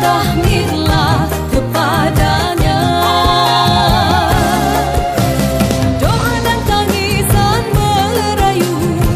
bertahmidlah kepadanya. Doa dan tangisan merayu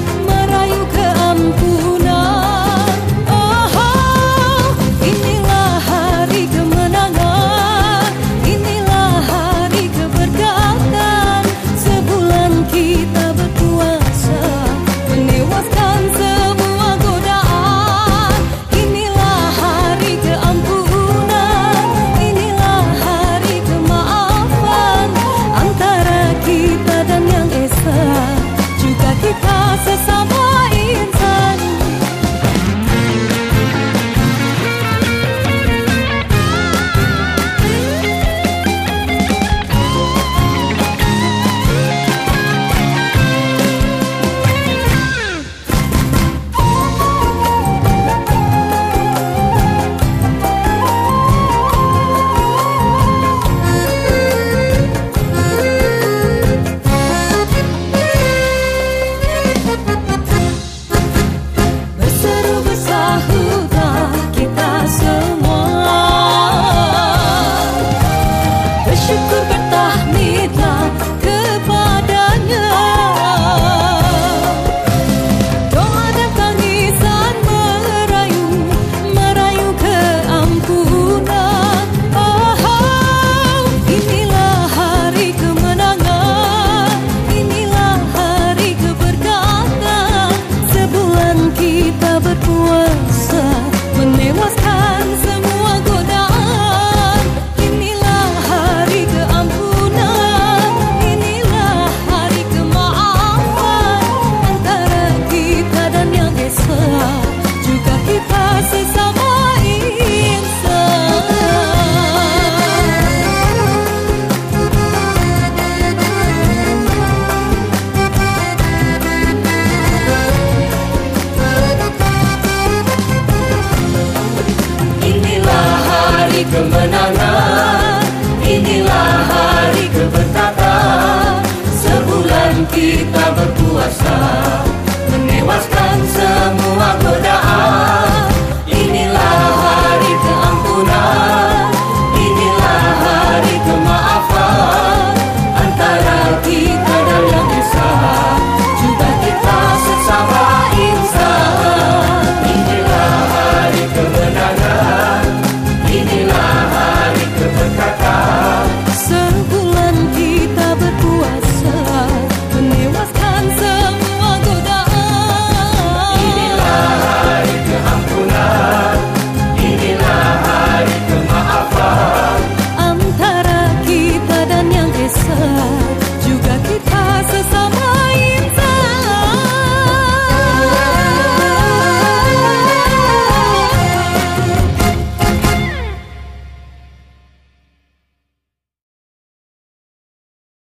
keampunan. Oh, inilah hari kemenangan, inilah hari keberkatan. Sebulan kita berpuasa, menewaskan semua godaan. Inilah hari keampunan, inilah hari kemaafan. Antara kita dan yang esa, juga kita sesama insan. Berseru bersahudah kita semua, bersyukur bertahmidlah kepadanya. Doa dan tangisan merayu keampunan. Oh, inilah hari kemenangan, inilah hari keberkatan. Sebulan kita berpuasa, menewaskan semua godaan. Inilah hari keampunan, inilah hari kemaafan. Antara kita dan yang esa, juga kita sesama insan. Inilah hari kemenangan, inilah hari keberkatan. Sebulan kita berpuasa,